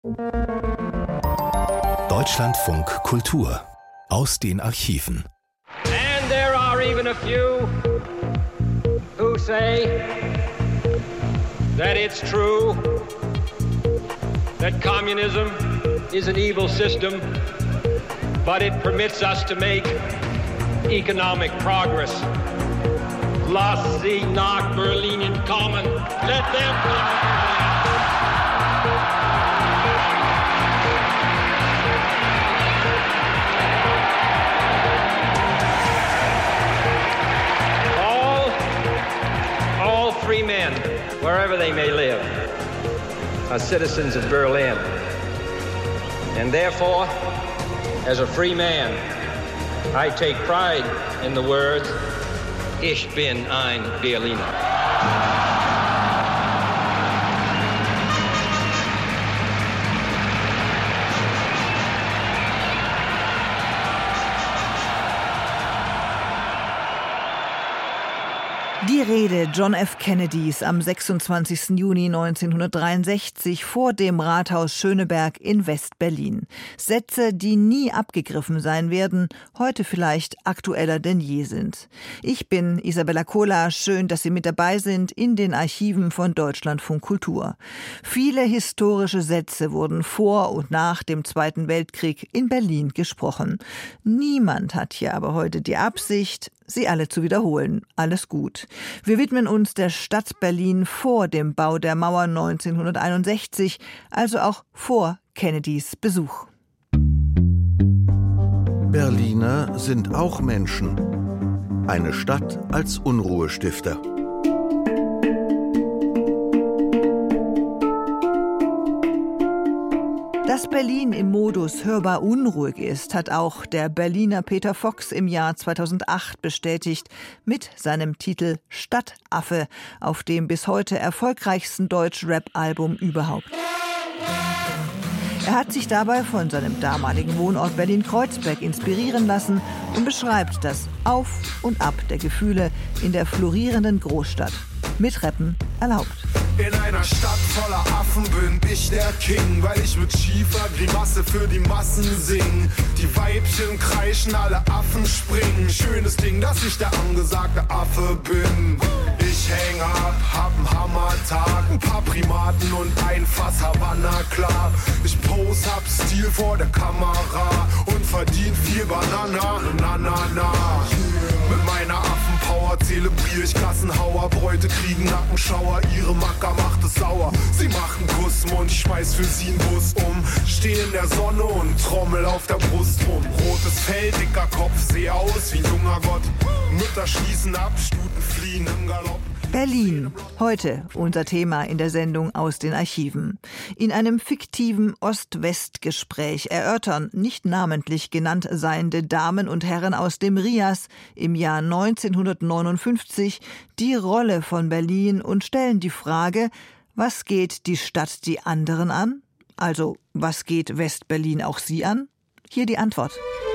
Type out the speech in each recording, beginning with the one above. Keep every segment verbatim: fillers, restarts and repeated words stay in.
Deutschlandfunk Kultur aus den Archiven. And there are even a few who say that it's true that communism is an evil system, but it permits us to make economic progress. Lass sie nach Berlin kommen. Let them come. Free men, wherever they may live, are citizens of Berlin. And therefore, as a free man, I take pride in the words, Ich bin ein Berliner. Die Rede John F. Kennedys am sechsundzwanzigsten Juni neunzehnhundertdreiundsechzig vor dem Rathaus Schöneberg in West-Berlin. Sätze, die nie abgegriffen sein werden, heute vielleicht aktueller denn je sind. Ich bin Isabella Kohler, schön, dass Sie mit dabei sind in den Archiven von Deutschlandfunk Kultur. Viele historische Sätze wurden vor und nach dem Zweiten Weltkrieg in Berlin gesprochen. Niemand hat hier aber heute die Absicht, sie alle zu wiederholen. Alles gut. Wir widmen uns der Stadt Berlin vor dem Bau der Mauer neunzehnhunderteinundsechzig, also auch vor Kennedys Besuch. Berliner sind auch Menschen. Eine Stadt als Unruhestifter. Dass Berlin im Modus hörbar unruhig ist, hat auch der Berliner Peter Fox im Jahr zweitausendacht bestätigt mit seinem Titel Stadtaffe auf dem bis heute erfolgreichsten Deutsch-Rap-Album überhaupt. Er hat sich dabei von seinem damaligen Wohnort Berlin-Kreuzberg inspirieren lassen und beschreibt das Auf und Ab der Gefühle in der florierenden Großstadt. Mit Rappen erlaubt. In einer Stadt voller Affen bin ich der King, weil ich mit schiefer Grimasse für die Massen sing. Die Weibchen kreischen, alle Affen springen. Schönes Ding, dass ich der angesagte Affe bin. Ich häng ab, hab einen Hammertag, ein paar Primaten und ein Fass Havanna, klar. Ich pose, hab Stil vor der Kamera und verdien viel Banana, na na na. Mit meiner Affenpower zelebriere ich Kassenhauer. Bräute kriegen Nackenschauer, ihre Macker macht es sauer. Sie machen Kussmund, ich schmeiß für sie einen Bus um. Steh in der Sonne und trommel auf der Brust rum. Rotes Fell, dicker Kopf, seh aus wie ein junger Gott. Mütter schließen ab, Stuten fliehen im Galopp. Berlin, heute unser Thema in der Sendung aus den Archiven. In einem fiktiven Ost-West-Gespräch erörtern nicht namentlich genannt seiende Damen und Herren aus dem R I A S im Jahr neunzehnhundertneunundfünfzig die Rolle von Berlin und stellen die Frage, was geht die Stadt die anderen an? Also, was geht West-Berlin auch sie an? Hier die Antwort.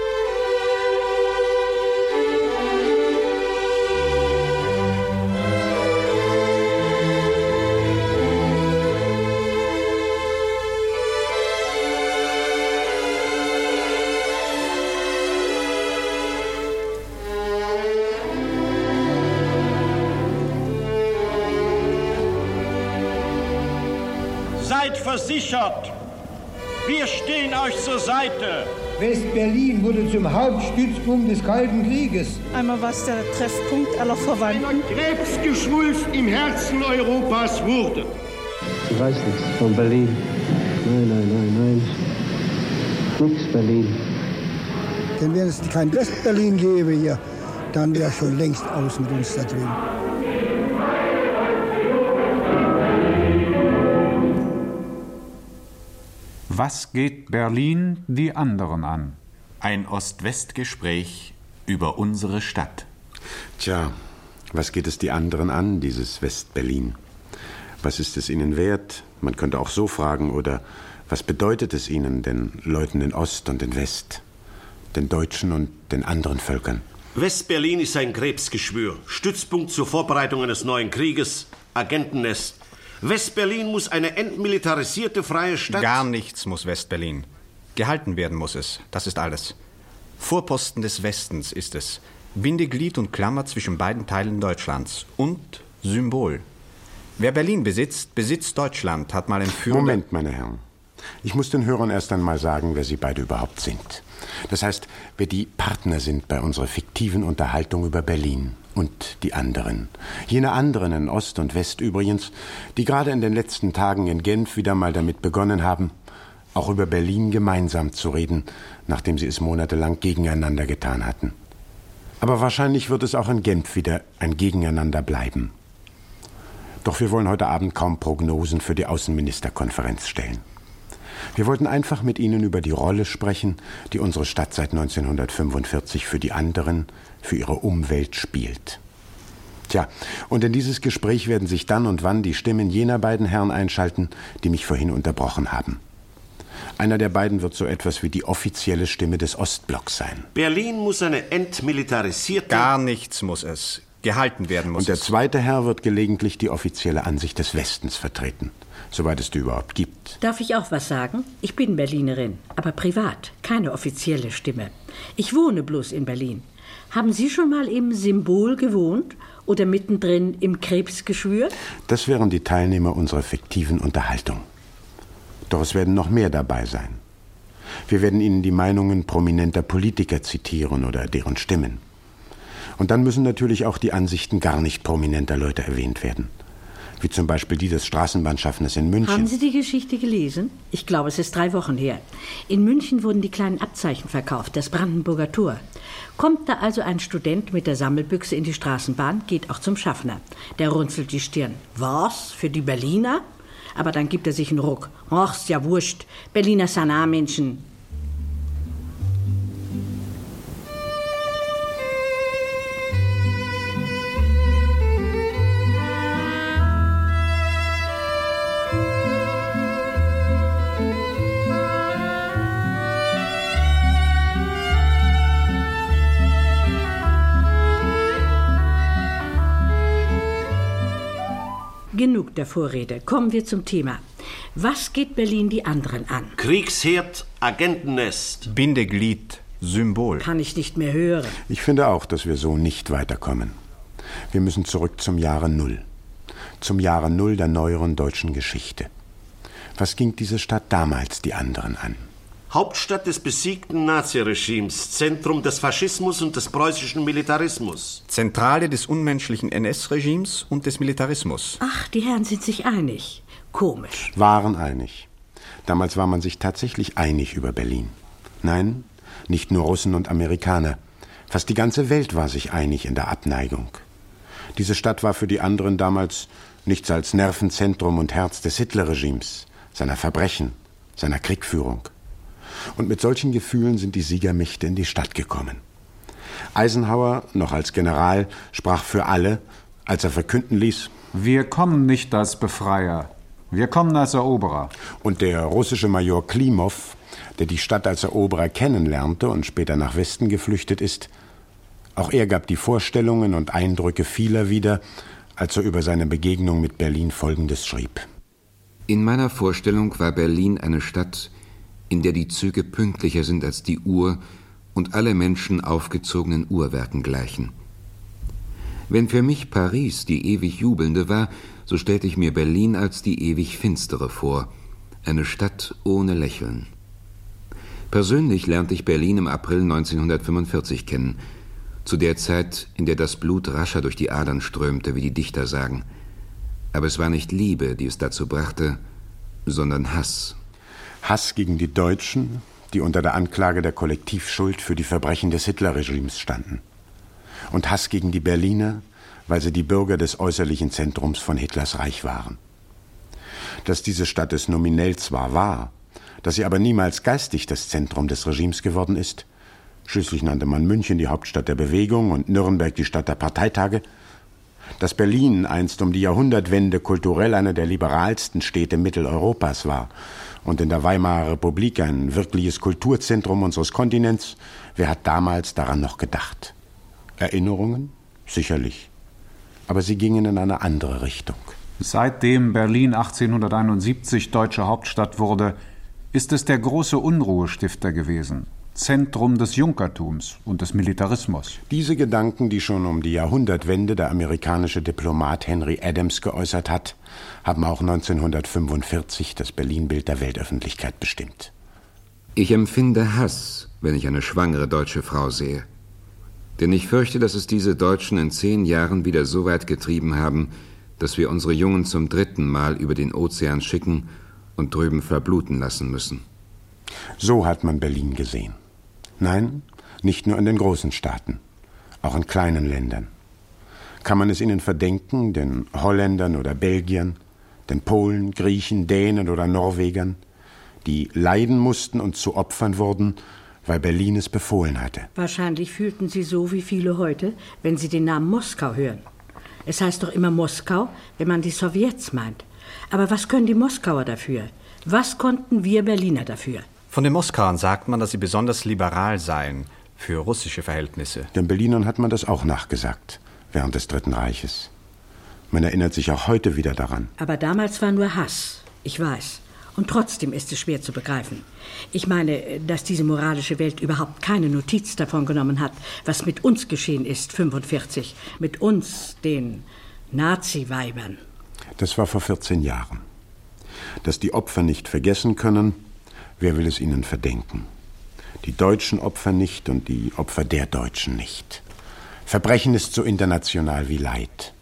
Seid versichert, wir stehen euch zur Seite. West-Berlin wurde zum Hauptstützpunkt des Kalten Krieges. Einmal war es der Treffpunkt aller Verwandten. Ein Krebsgeschwulst im Herzen Europas wurde. Ich weiß nichts von Berlin. Nein, nein, nein, nein. Nix Berlin. Denn wenn es kein West-Berlin gäbe hier, dann wäre schon längst aus mit uns da drüben. Was geht Berlin die anderen an? Ein Ost-West-Gespräch über unsere Stadt. Tja, was geht es die anderen an, dieses West-Berlin? Was ist es ihnen wert? Man könnte auch so fragen, oder was bedeutet es ihnen, den Leuten in Ost und in West, den Deutschen und den anderen Völkern? West-Berlin ist ein Krebsgeschwür, Stützpunkt zur Vorbereitung eines neuen Krieges, Agentennest. West-Berlin muss eine entmilitarisierte, freie Stadt... Gar nichts muss West-Berlin. Gehalten werden muss es, das ist alles. Vorposten des Westens ist es. Bindeglied und Klammer zwischen beiden Teilen Deutschlands. Und Symbol. Wer Berlin besitzt, besitzt Deutschland, hat mal ein Führer... Moment, meine Herren. Ich muss den Hörern erst einmal sagen, wer Sie beide überhaupt sind. Das heißt, wer die Partner sind bei unserer fiktiven Unterhaltung über Berlin. Und die anderen. Jene anderen in Ost und West übrigens, die gerade in den letzten Tagen in Genf wieder mal damit begonnen haben, auch über Berlin gemeinsam zu reden, nachdem sie es monatelang gegeneinander getan hatten. Aber wahrscheinlich wird es auch in Genf wieder ein Gegeneinander bleiben. Doch wir wollen heute Abend kaum Prognosen für die Außenministerkonferenz stellen. Wir wollten einfach mit Ihnen über die Rolle sprechen, die unsere Stadt seit neunzehnhundertfünfundvierzig für die anderen, für ihre Umwelt spielt. Tja, und in dieses Gespräch werden sich dann und wann die Stimmen jener beiden Herren einschalten, die mich vorhin unterbrochen haben. Einer der beiden wird so etwas wie die offizielle Stimme des Ostblocks sein. Berlin muss eine entmilitarisierte... Gar nichts muss es. Gehalten werden muss Und der es. zweite Herr wird gelegentlich die offizielle Ansicht des Westens vertreten, soweit es die überhaupt gibt. Darf ich auch was sagen? Ich bin Berlinerin, aber privat, keine offizielle Stimme. Ich wohne bloß in Berlin. Haben Sie schon mal im Symbol gewohnt oder mittendrin im Krebsgeschwür? Das wären die Teilnehmer unserer fiktiven Unterhaltung. Doch es werden noch mehr dabei sein. Wir werden Ihnen die Meinungen prominenter Politiker zitieren oder deren Stimmen. Und dann müssen natürlich auch die Ansichten gar nicht prominenter Leute erwähnt werden. Wie zum Beispiel die des Straßenbahnschaffners in München. Haben Sie die Geschichte gelesen? Ich glaube, es ist drei Wochen her. In München wurden die kleinen Abzeichen verkauft, das Brandenburger Tor. Kommt da also ein Student mit der Sammelbüchse in die Straßenbahn, geht auch zum Schaffner. Der runzelt die Stirn. Was? Für die Berliner? Aber dann gibt er sich einen Ruck. Ach, ist ja wurscht. Berliner Sanarmenschen. Genug der Vorrede. Kommen wir zum Thema. Was geht Berlin die anderen an? Kriegsherd, Agentennest. Bindeglied, Symbol. Kann ich nicht mehr hören. Ich finde auch, dass wir so nicht weiterkommen. Wir müssen zurück zum Jahre Null. Zum Jahre Null der neueren deutschen Geschichte. Was ging diese Stadt damals die anderen an? Hauptstadt des besiegten Naziregimes, Zentrum des Faschismus und des preußischen Militarismus. Zentrale des unmenschlichen N S-Regimes und des Militarismus. Ach, die Herren sind sich einig. Komisch. Waren einig. Damals war man sich tatsächlich einig über Berlin. Nein, nicht nur Russen und Amerikaner. Fast die ganze Welt war sich einig in der Abneigung. Diese Stadt war für die anderen damals nichts als Nervenzentrum und Herz des Hitlerregimes, seiner Verbrechen, seiner Kriegführung. Und mit solchen Gefühlen sind die Siegermächte in die Stadt gekommen. Eisenhower, noch als General, sprach für alle, als er verkünden ließ: Wir kommen nicht als Befreier, wir kommen als Eroberer. Und der russische Major Klimov, der die Stadt als Eroberer kennenlernte und später nach Westen geflüchtet ist, auch er gab die Vorstellungen und Eindrücke vieler wieder, als er über seine Begegnung mit Berlin Folgendes schrieb: In meiner Vorstellung war Berlin eine Stadt, in der die Züge pünktlicher sind als die Uhr und alle Menschen aufgezogenen Uhrwerken gleichen. Wenn für mich Paris die ewig Jubelnde war, so stellte ich mir Berlin als die ewig Finstere vor, eine Stadt ohne Lächeln. Persönlich lernte ich Berlin im April neunzehnhundertfünfundvierzig kennen, zu der Zeit, in der das Blut rascher durch die Adern strömte, wie die Dichter sagen. Aber es war nicht Liebe, die es dazu brachte, sondern Hass. Hass gegen die Deutschen, die unter der Anklage der Kollektivschuld für die Verbrechen des Hitlerregimes standen. Und Hass gegen die Berliner, weil sie die Bürger des äußerlichen Zentrums von Hitlers Reich waren. Dass diese Stadt es nominell zwar war, dass sie aber niemals geistig das Zentrum des Regimes geworden ist. Schließlich nannte man München die Hauptstadt der Bewegung und Nürnberg die Stadt der Parteitage. Dass Berlin einst um die Jahrhundertwende kulturell eine der liberalsten Städte Mitteleuropas war und in der Weimarer Republik ein wirkliches Kulturzentrum unseres Kontinents, wer hat damals daran noch gedacht? Erinnerungen? Sicherlich. Aber sie gingen in eine andere Richtung. Seitdem Berlin achtzehnhunderteinundsiebzig deutsche Hauptstadt wurde, ist es der große Unruhestifter gewesen, Zentrum des Junkertums und des Militarismus. Diese Gedanken, die schon um die Jahrhundertwende der amerikanische Diplomat Henry Adams geäußert hat, haben auch neunzehnhundertfünfundvierzig das Berlin-Bild der Weltöffentlichkeit bestimmt. Ich empfinde Hass, wenn ich eine schwangere deutsche Frau sehe. Denn ich fürchte, dass es diese Deutschen in zehn Jahren wieder so weit getrieben haben, dass wir unsere Jungen zum dritten Mal über den Ozean schicken und drüben verbluten lassen müssen. So hat man Berlin gesehen. Nein, nicht nur in den großen Staaten, auch in kleinen Ländern. Kann man es ihnen verdenken, den Holländern oder Belgiern, den Polen, Griechen, Dänen oder Norwegern, die leiden mussten und zu Opfern wurden, weil Berlin es befohlen hatte? Wahrscheinlich fühlten sie so wie viele heute, wenn sie den Namen Moskau hören. Es heißt doch immer Moskau, wenn man die Sowjets meint. Aber was können die Moskauer dafür? Was konnten wir Berliner dafür? Von den Moskauern sagt man, dass sie besonders liberal seien für russische Verhältnisse. Den Berlinern hat man das auch nachgesagt, während des Dritten Reiches. Man erinnert sich auch heute wieder daran. Aber damals war nur Hass, ich weiß. Und trotzdem ist es schwer zu begreifen. Ich meine, dass diese moralische Welt überhaupt keine Notiz davon genommen hat, was mit uns geschehen ist, fünfundvierzig. Mit uns, den Nazi-Weibern. Das war vor vierzehn Jahren. Dass die Opfer nicht vergessen können, wer will es ihnen verdenken? Die deutschen Opfer nicht und die Opfer der Deutschen nicht. Verbrechen ist so international wie Leid.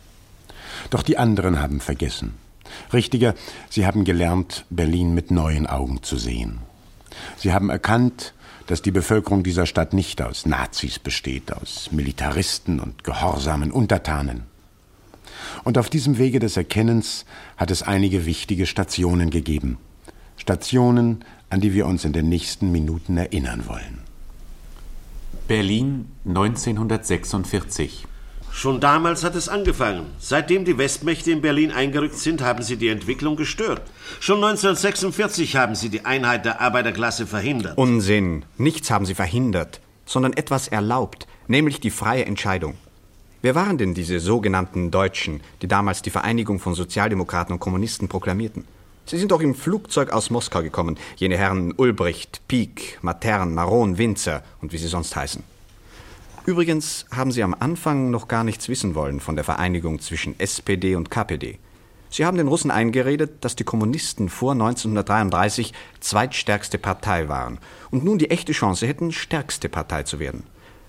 Doch die anderen haben vergessen. Richtiger, sie haben gelernt, Berlin mit neuen Augen zu sehen. Sie haben erkannt, dass die Bevölkerung dieser Stadt nicht aus Nazis besteht, aus Militaristen und gehorsamen Untertanen. Und auf diesem Wege des Erkennens hat es einige wichtige Stationen gegeben. Stationen, an die wir uns in den nächsten Minuten erinnern wollen. Berlin neunzehnhundertsechsundvierzig. Schon damals hat es angefangen. Seitdem die Westmächte in Berlin eingerückt sind, haben sie die Entwicklung gestört. Schon neunzehnhundertsechsundvierzig haben sie die Einheit der Arbeiterklasse verhindert. Unsinn. Nichts haben sie verhindert, sondern etwas erlaubt, nämlich die freie Entscheidung. Wer waren denn diese sogenannten Deutschen, die damals die Vereinigung von Sozialdemokraten und Kommunisten proklamierten? Sie sind doch im Flugzeug aus Moskau gekommen, jene Herren Ulbricht, Pieck, Matern, Maron, Winzer und wie sie sonst heißen. Übrigens haben sie am Anfang noch gar nichts wissen wollen von der Vereinigung zwischen S P D und K P D. Sie haben den Russen eingeredet, dass die Kommunisten vor neunzehnhundertdreiunddreißig zweitstärkste Partei waren und nun die echte Chance hätten, stärkste Partei zu werden.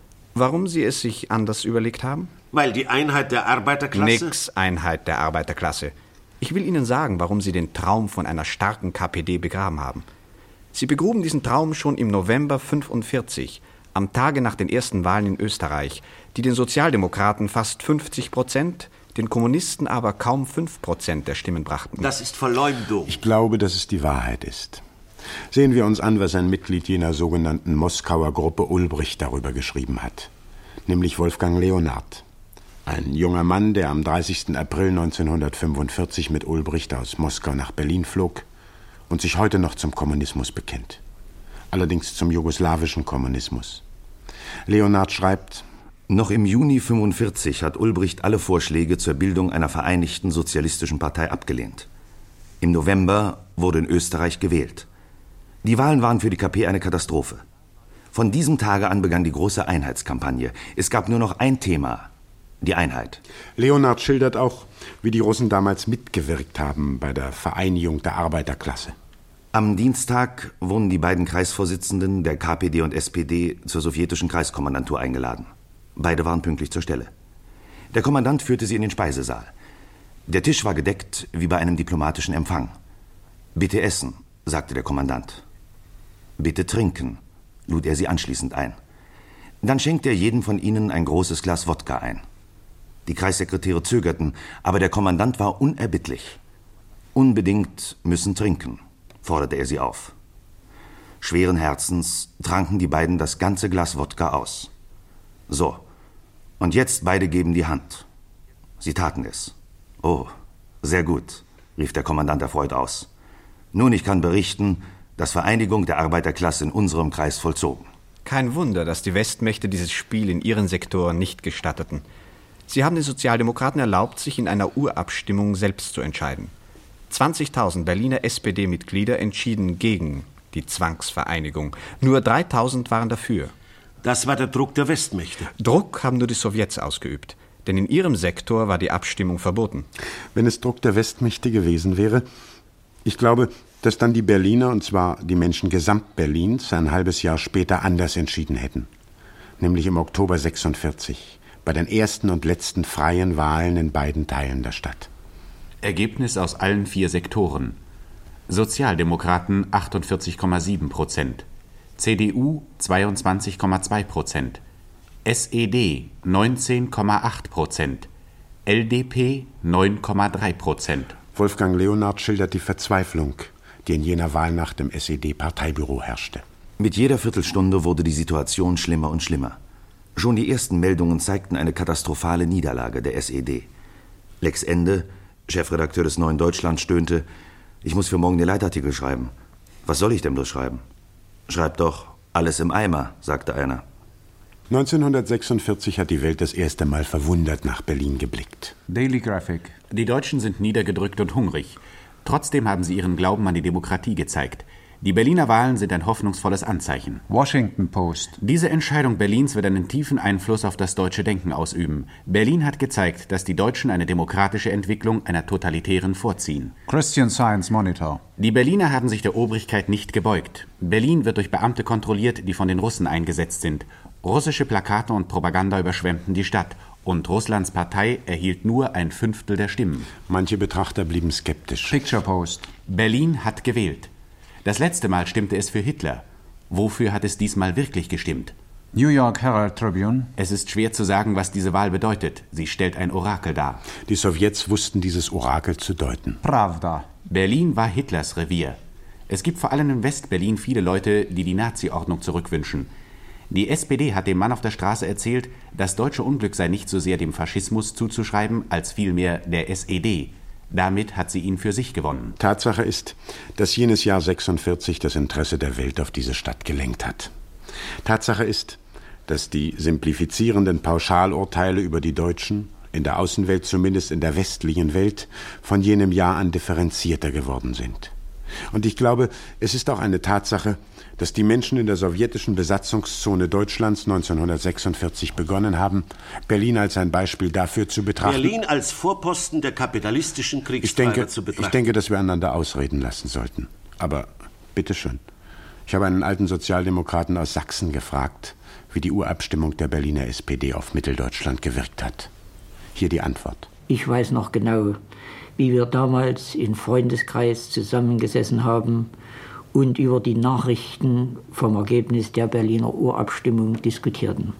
Warum sie es sich anders überlegt haben? Weil die Einheit der Arbeiterklasse... Nix Einheit der Arbeiterklasse. Ich will Ihnen sagen, warum sie den Traum von einer starken K P D begraben haben. Sie begruben diesen Traum schon im November fünfundvierzig, am Tage nach den ersten Wahlen in Österreich, die den Sozialdemokraten fast fünfzig Prozent, den Kommunisten aber kaum fünf Prozent der Stimmen brachten. Das ist Verleumdung. Ich glaube, dass es die Wahrheit ist. Sehen wir uns an, was ein Mitglied jener sogenannten Moskauer Gruppe Ulbricht darüber geschrieben hat. Nämlich Wolfgang Leonhard. Ein junger Mann, der am dreißigsten April neunzehnhundertfünfundvierzig mit Ulbricht aus Moskau nach Berlin flog und sich heute noch zum Kommunismus bekennt. Allerdings zum jugoslawischen Kommunismus. Leonhard schreibt: Noch im Juni fünfundvierzig hat Ulbricht alle Vorschläge zur Bildung einer vereinigten sozialistischen Partei abgelehnt. Im November wurde in Österreich gewählt. Die Wahlen waren für die K P eine Katastrophe. Von diesem Tage an begann die große Einheitskampagne. Es gab nur noch ein Thema: die Einheit. Leonhard schildert auch, wie die Russen damals mitgewirkt haben bei der Vereinigung der Arbeiterklasse. Am Dienstag wurden die beiden Kreisvorsitzenden der K P D und S P D zur sowjetischen Kreiskommandantur eingeladen. Beide waren pünktlich zur Stelle. Der Kommandant führte sie in den Speisesaal. Der Tisch war gedeckt wie bei einem diplomatischen Empfang. »Bitte essen«, sagte der Kommandant. »Bitte trinken«, lud er sie anschließend ein. Dann schenkte er jedem von ihnen ein großes Glas Wodka ein. Die Kreissekretäre zögerten, aber der Kommandant war unerbittlich. »Unbedingt müssen trinken«, forderte er sie auf. Schweren Herzens tranken die beiden das ganze Glas Wodka aus. »So, und jetzt beide geben die Hand.« Sie taten es. »Oh, sehr gut«, rief der Kommandant erfreut aus. »Nun, ich kann berichten, dass Vereinigung der Arbeiterklasse in unserem Kreis vollzogen.« Kein Wunder, dass die Westmächte dieses Spiel in ihren Sektoren nicht gestatteten. Sie haben den Sozialdemokraten erlaubt, sich in einer Urabstimmung selbst zu entscheiden. zwanzigtausend Berliner S P D-Mitglieder entschieden gegen die Zwangsvereinigung. Nur dreitausend waren dafür. Das war der Druck der Westmächte. Druck haben nur die Sowjets ausgeübt. Denn in ihrem Sektor war die Abstimmung verboten. Wenn es Druck der Westmächte gewesen wäre, ich glaube, dass dann die Berliner, und zwar die Menschen Gesamt-Berlins, ein halbes Jahr später anders entschieden hätten. Nämlich im Oktober sechsundvierzig, bei den ersten und letzten freien Wahlen in beiden Teilen der Stadt. Ergebnis aus allen vier Sektoren. Sozialdemokraten achtundvierzig Komma sieben Prozent, C D U zweiundzwanzig Komma zwei Prozent, S E D neunzehn Komma acht Prozent, L D P neun Komma drei Prozent. Wolfgang Leonhard schildert die Verzweiflung, die in jener Wahlnacht im S E D-Parteibüro herrschte. Mit jeder Viertelstunde wurde die Situation schlimmer und schlimmer. Schon die ersten Meldungen zeigten eine katastrophale Niederlage der S E D. Lex Ende, Chefredakteur des Neuen Deutschland, stöhnte: Ich muss für morgen den Leitartikel schreiben. Was soll ich denn bloß schreiben? Schreib doch, alles im Eimer, sagte einer. neunzehnhundertsechsundvierzig hat die Welt das erste Mal verwundert nach Berlin geblickt. Daily Graphic. Die Deutschen sind niedergedrückt und hungrig. Trotzdem haben sie ihren Glauben an die Demokratie gezeigt. Die Berliner Wahlen sind ein hoffnungsvolles Anzeichen. Washington Post. Diese Entscheidung Berlins wird einen tiefen Einfluss auf das deutsche Denken ausüben. Berlin hat gezeigt, dass die Deutschen eine demokratische Entwicklung einer totalitären vorziehen. Christian Science Monitor. Die Berliner haben sich der Obrigkeit nicht gebeugt. Berlin wird durch Beamte kontrolliert, die von den Russen eingesetzt sind. Russische Plakate und Propaganda überschwemmten die Stadt. Und Russlands Partei erhielt nur ein Fünftel der Stimmen. Manche Betrachter blieben skeptisch. Picture Post. Berlin hat gewählt. Das letzte Mal stimmte es für Hitler. Wofür hat es diesmal wirklich gestimmt? New York Herald Tribune. Es ist schwer zu sagen, was diese Wahl bedeutet. Sie stellt ein Orakel dar. Die Sowjets wussten dieses Orakel zu deuten. Pravda. Berlin war Hitlers Revier. Es gibt vor allem in West-Berlin viele Leute, die die Nazi-Ordnung zurückwünschen. Die S P D hat dem Mann auf der Straße erzählt, das deutsche Unglück sei nicht so sehr dem Faschismus zuzuschreiben, als vielmehr der S E D. Damit hat sie ihn für sich gewonnen. Tatsache ist, dass jenes Jahr sechsundvierzig das Interesse der Welt auf diese Stadt gelenkt hat. Tatsache ist, dass die simplifizierenden Pauschalurteile über die Deutschen, in der Außenwelt, zumindest in der westlichen Welt, von jenem Jahr an differenzierter geworden sind. Und ich glaube, es ist auch eine Tatsache, dass die Menschen in der sowjetischen Besatzungszone Deutschlands neunzehnhundertsechsundvierzig begonnen haben, Berlin als ein Beispiel dafür zu betrachten. Berlin als Vorposten der kapitalistischen Kriegstreiber zu betrachten. Ich denke, dass wir einander ausreden lassen sollten. Aber bitteschön. Ich habe einen alten Sozialdemokraten aus Sachsen gefragt, wie die Urabstimmung der Berliner S P D auf Mitteldeutschland gewirkt hat. Hier die Antwort. Ich weiß noch genau, wie wir damals im Freundeskreis zusammengesessen haben und über die Nachrichten vom Ergebnis der Berliner Urabstimmung diskutierten.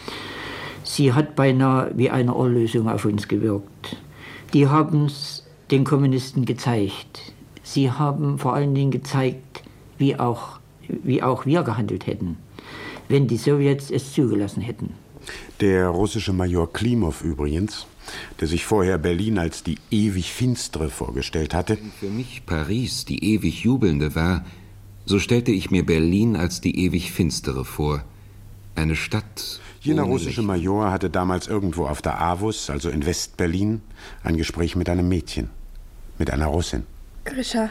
Sie hat beinahe wie eine Erlösung auf uns gewirkt. Die haben es den Kommunisten gezeigt. Sie haben vor allen Dingen gezeigt, wie auch, wie auch wir gehandelt hätten, wenn die Sowjets es zugelassen hätten. Der russische Major Klimov übrigens, der sich vorher Berlin als die ewig Finstere vorgestellt hatte. Wenn für mich Paris die ewig Jubelnde war, so stellte ich mir Berlin als die ewig Finstere vor. Eine Stadt. Jener russische Major hatte damals irgendwo auf der A W U S, also in West-Berlin, ein Gespräch mit einem Mädchen. Mit einer Russin. Grisha.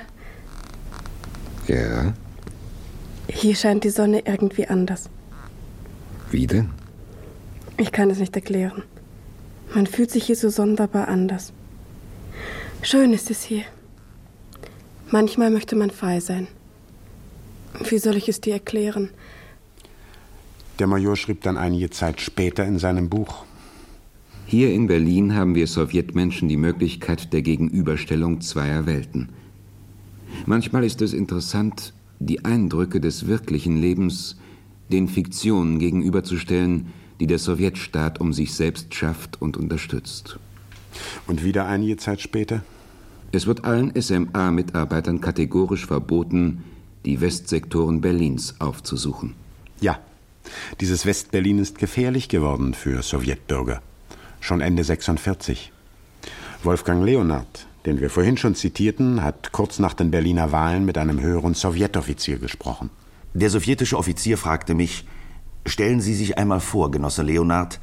Ja? Hier scheint die Sonne irgendwie anders. Wie denn? Ich kann es nicht erklären. Man fühlt sich hier so sonderbar anders. Schön ist es hier. Manchmal möchte man frei sein. Wie soll ich es dir erklären? Der Major schrieb dann einige Zeit später in seinem Buch: Hier in Berlin haben wir Sowjetmenschen die Möglichkeit der Gegenüberstellung zweier Welten. Manchmal ist es interessant, die Eindrücke des wirklichen Lebens den Fiktionen gegenüberzustellen, die der Sowjetstaat um sich selbst schafft und unterstützt. Und wieder einige Zeit später? Es wird allen S M A-Mitarbeitern kategorisch verboten, die Westsektoren Berlins aufzusuchen. Ja, dieses Westberlin ist gefährlich geworden für Sowjetbürger. Schon Ende sechsundvierzig. Wolfgang Leonhard, den wir vorhin schon zitierten, hat kurz nach den Berliner Wahlen mit einem höheren Sowjetoffizier gesprochen. Der sowjetische Offizier fragte mich: Stellen Sie sich einmal vor, Genosse Leonhard,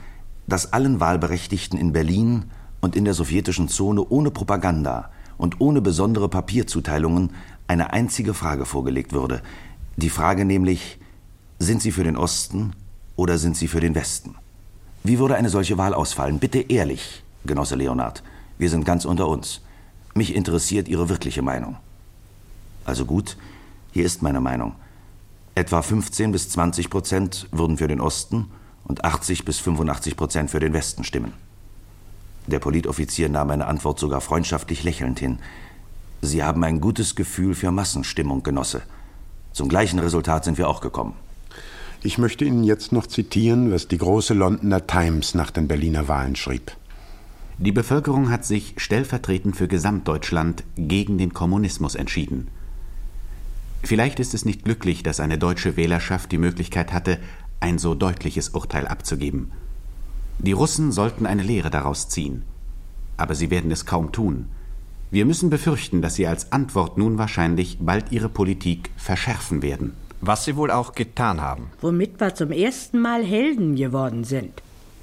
dass allen Wahlberechtigten in Berlin und in der sowjetischen Zone ohne Propaganda und ohne besondere Papierzuteilungen eine einzige Frage vorgelegt würde. Die Frage nämlich, sind Sie für den Osten oder sind Sie für den Westen? Wie würde eine solche Wahl ausfallen? Bitte ehrlich, Genosse Leonhard. Wir sind ganz unter uns. Mich interessiert Ihre wirkliche Meinung. Also gut, hier ist meine Meinung. Etwa fünfzehn bis zwanzig Prozent würden für den Osten und achtzig bis fünfundachtzig Prozent für den Westen stimmen. Der Politoffizier nahm meine Antwort sogar freundschaftlich lächelnd hin. Sie haben ein gutes Gefühl für Massenstimmung, Genosse. Zum gleichen Resultat sind wir auch gekommen. Ich möchte Ihnen jetzt noch zitieren, was die große Londoner Times nach den Berliner Wahlen schrieb. Die Bevölkerung hat sich stellvertretend für Gesamtdeutschland gegen den Kommunismus entschieden. Vielleicht ist es nicht glücklich, dass eine deutsche Wählerschaft die Möglichkeit hatte, ein so deutliches Urteil abzugeben. Die Russen sollten eine Lehre daraus ziehen. Aber sie werden es kaum tun. Wir müssen befürchten, dass sie als Antwort nun wahrscheinlich bald ihre Politik verschärfen werden. Was sie wohl auch getan haben. Womit wir zum ersten Mal Helden geworden sind.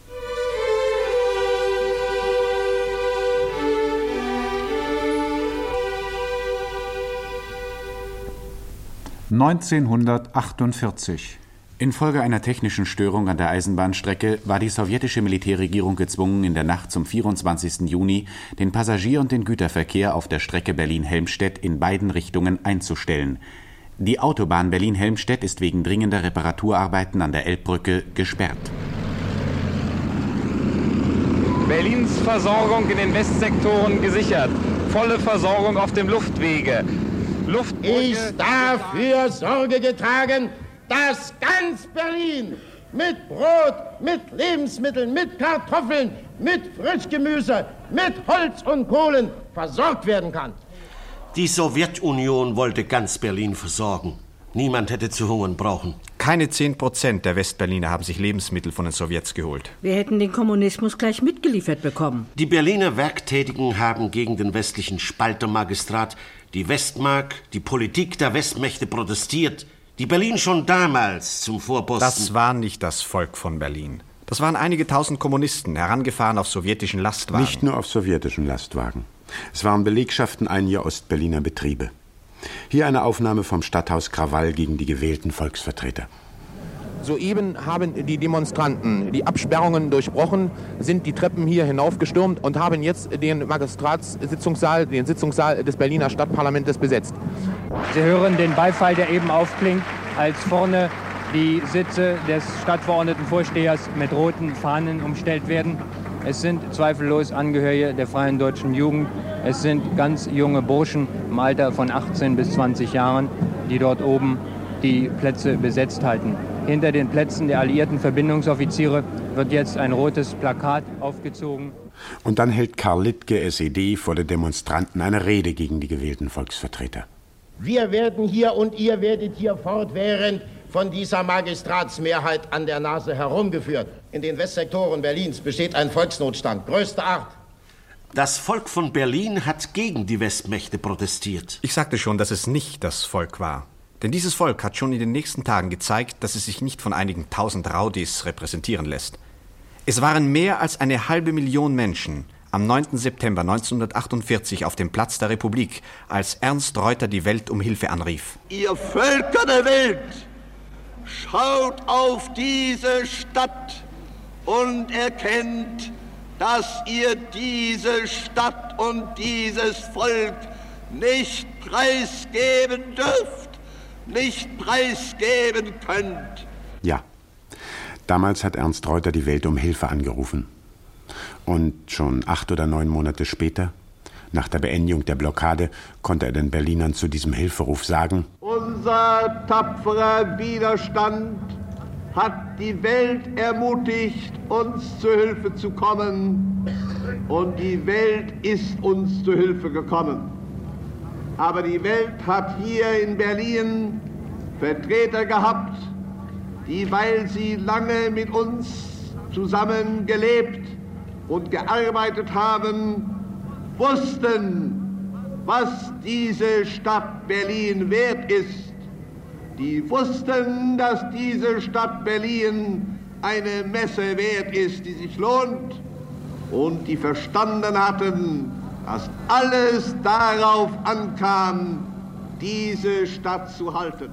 neunzehnhundertachtundvierzig. Infolge einer technischen Störung an der Eisenbahnstrecke war die sowjetische Militärregierung gezwungen, in der Nacht zum vierundzwanzigsten Juni den Passagier- und den Güterverkehr auf der Strecke Berlin-Helmstedt in beiden Richtungen einzustellen. Die Autobahn Berlin-Helmstedt ist wegen dringender Reparaturarbeiten an der Elbbrücke gesperrt. Berlins Versorgung in den Westsektoren gesichert. Volle Versorgung auf dem Luftwege. Ist dafür Sorge getragen, dass ganz Berlin mit Brot, mit Lebensmitteln, mit Kartoffeln, mit Frischgemüse, mit Holz und Kohlen versorgt werden kann. Die Sowjetunion wollte ganz Berlin versorgen. Niemand hätte zu hungern brauchen. Keine zehn Prozent der Westberliner haben sich Lebensmittel von den Sowjets geholt. Wir hätten den Kommunismus gleich mitgeliefert bekommen. Die Berliner Werktätigen haben gegen den westlichen Spaltermagistrat, die Westmark, die Politik der Westmächte protestiert, die Berlin schon damals zum Vorposten... Das war nicht das Volk von Berlin. Das waren einige tausend Kommunisten, herangefahren auf sowjetischen Lastwagen. Nicht nur auf sowjetischen Lastwagen. Es waren Belegschaften einiger Ostberliner Betriebe. Hier eine Aufnahme vom Stadthaus Krawall gegen die gewählten Volksvertreter. Soeben haben die Demonstranten die Absperrungen durchbrochen, sind die Treppen hier hinaufgestürmt und haben jetzt den Magistratssitzungssaal, den Sitzungssaal des Berliner Stadtparlamentes besetzt. Sie hören den Beifall, der eben aufklingt, als vorne die Sitze des Stadtverordnetenvorstehers mit roten Fahnen umstellt werden. Es sind zweifellos Angehörige der Freien Deutschen Jugend. Es sind ganz junge Burschen im Alter von achtzehn bis zwanzig Jahren, die dort oben die Plätze besetzt halten. Hinter den Plätzen der alliierten Verbindungsoffiziere wird jetzt ein rotes Plakat aufgezogen. Und dann hält Karl Littke, S E D, vor den Demonstranten eine Rede gegen die gewählten Volksvertreter. Wir werden hier und ihr werdet hier fortwährend von dieser Magistratsmehrheit an der Nase herumgeführt. In den Westsektoren Berlins besteht ein Volksnotstand größter Art. Das Volk von Berlin hat gegen die Westmächte protestiert. Ich sagte schon, dass es nicht das Volk war. Denn dieses Volk hat schon in den nächsten Tagen gezeigt, dass es sich nicht von einigen tausend Raudis repräsentieren lässt. Es waren mehr als eine halbe Million Menschen am neunten September neunzehnhundertachtundvierzig auf dem Platz der Republik, als Ernst Reuter die Welt um Hilfe anrief. Ihr Völker der Welt, schaut auf diese Stadt und erkennt, dass ihr diese Stadt und dieses Volk nicht preisgeben dürft, nicht preisgeben könnt. Ja, damals hat Ernst Reuter die Welt um Hilfe angerufen. Und schon acht oder neun Monate später, nach der Beendigung der Blockade, konnte er den Berlinern zu diesem Hilferuf sagen: Unser tapferer Widerstand hat die Welt ermutigt, uns zu Hilfe zu kommen. Und die Welt ist uns zu Hilfe gekommen. Aber die Welt hat hier in Berlin Vertreter gehabt, die, weil sie lange mit uns zusammen gelebt und gearbeitet haben, wussten, was diese Stadt Berlin wert ist. Die wussten, dass diese Stadt Berlin eine Messe wert ist, die sich lohnt, und die verstanden hatten, dass alles darauf ankam, diese Stadt zu halten.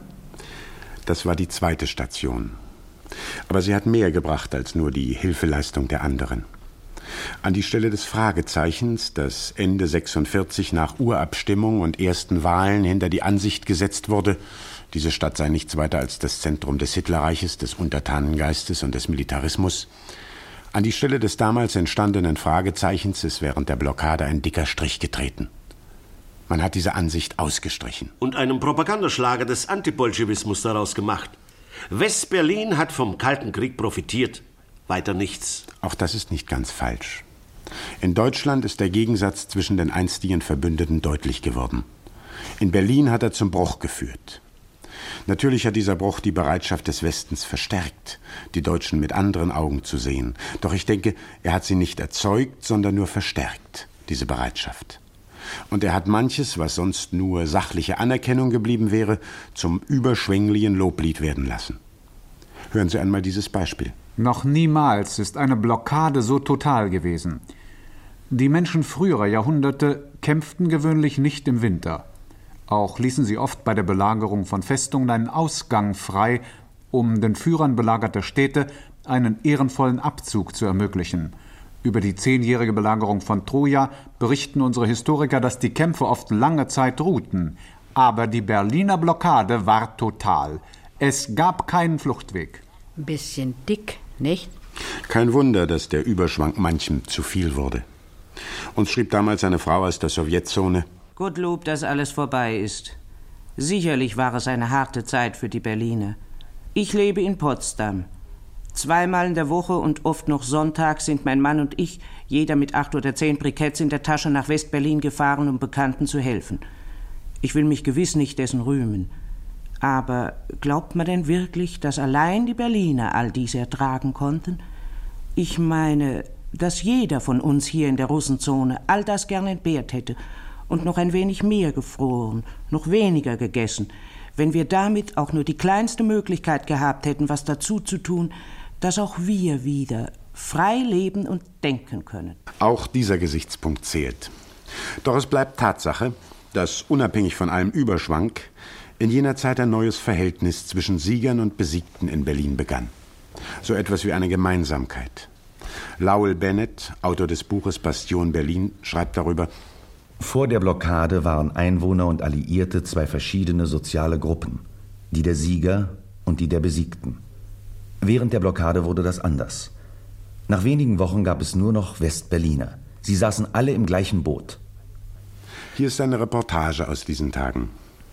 Das war die zweite Station. Aber sie hat mehr gebracht als nur die Hilfeleistung der anderen. An die Stelle des Fragezeichens, das Ende sechsundvierzig nach Urabstimmung und ersten Wahlen hinter die Ansicht gesetzt wurde, diese Stadt sei nichts weiter als das Zentrum des Hitlerreiches, des Untertanengeistes und des Militarismus. An die Stelle des damals entstandenen Fragezeichens ist während der Blockade ein dicker Strich getreten. Man hat diese Ansicht ausgestrichen. Und einen Propagandaschlager des Antibolschewismus daraus gemacht. West-Berlin hat vom Kalten Krieg profitiert. Weiter nichts. Auch das ist nicht ganz falsch. In Deutschland ist der Gegensatz zwischen den einstigen Verbündeten deutlich geworden. In Berlin hat er zum Bruch geführt. Natürlich hat dieser Bruch die Bereitschaft des Westens verstärkt, die Deutschen mit anderen Augen zu sehen. Doch ich denke, er hat sie nicht erzeugt, sondern nur verstärkt, diese Bereitschaft. Und er hat manches, was sonst nur sachliche Anerkennung geblieben wäre, zum überschwänglichen Loblied werden lassen. Hören Sie einmal dieses Beispiel. Noch niemals ist eine Blockade so total gewesen. Die Menschen früherer Jahrhunderte kämpften gewöhnlich nicht im Winter. Auch ließen sie oft bei der Belagerung von Festungen einen Ausgang frei, um den Führern belagerter Städte einen ehrenvollen Abzug zu ermöglichen. Über die zehnjährige Belagerung von Troja berichten unsere Historiker, dass die Kämpfe oft lange Zeit ruhten. Aber die Berliner Blockade war total. Es gab keinen Fluchtweg. Ein bisschen dick, nicht? Kein Wunder, dass der Überschwang manchem zu viel wurde. Uns schrieb damals eine Frau aus der Sowjetzone: Gottlob, dass alles vorbei ist. Sicherlich war es eine harte Zeit für die Berliner. Ich lebe in Potsdam. Zweimal in der Woche und oft noch sonntags sind mein Mann und ich, jeder mit acht oder zehn Briketts in der Tasche, nach West-Berlin gefahren, um Bekannten zu helfen. Ich will mich gewiss nicht dessen rühmen. Aber glaubt man denn wirklich, dass allein die Berliner all dies ertragen konnten? Ich meine, dass jeder von uns hier in der Russenzone all das gern entbehrt hätte und noch ein wenig mehr gefroren, noch weniger gegessen, wenn wir damit auch nur die kleinste Möglichkeit gehabt hätten, was dazu zu tun, dass auch wir wieder frei leben und denken können. Auch dieser Gesichtspunkt zählt. Doch es bleibt Tatsache, dass unabhängig von allem Überschwang in jener Zeit ein neues Verhältnis zwischen Siegern und Besiegten in Berlin begann. So etwas wie eine Gemeinsamkeit. Lowell Bennett, Autor des Buches Bastion Berlin, schreibt darüber: Vor der Blockade waren Einwohner und Alliierte zwei verschiedene soziale Gruppen, die der Sieger und die der Besiegten. Während der Blockade wurde das anders. Nach wenigen Wochen gab es nur noch Westberliner. Sie saßen alle im gleichen Boot. Hier ist eine Reportage aus diesen Tagen.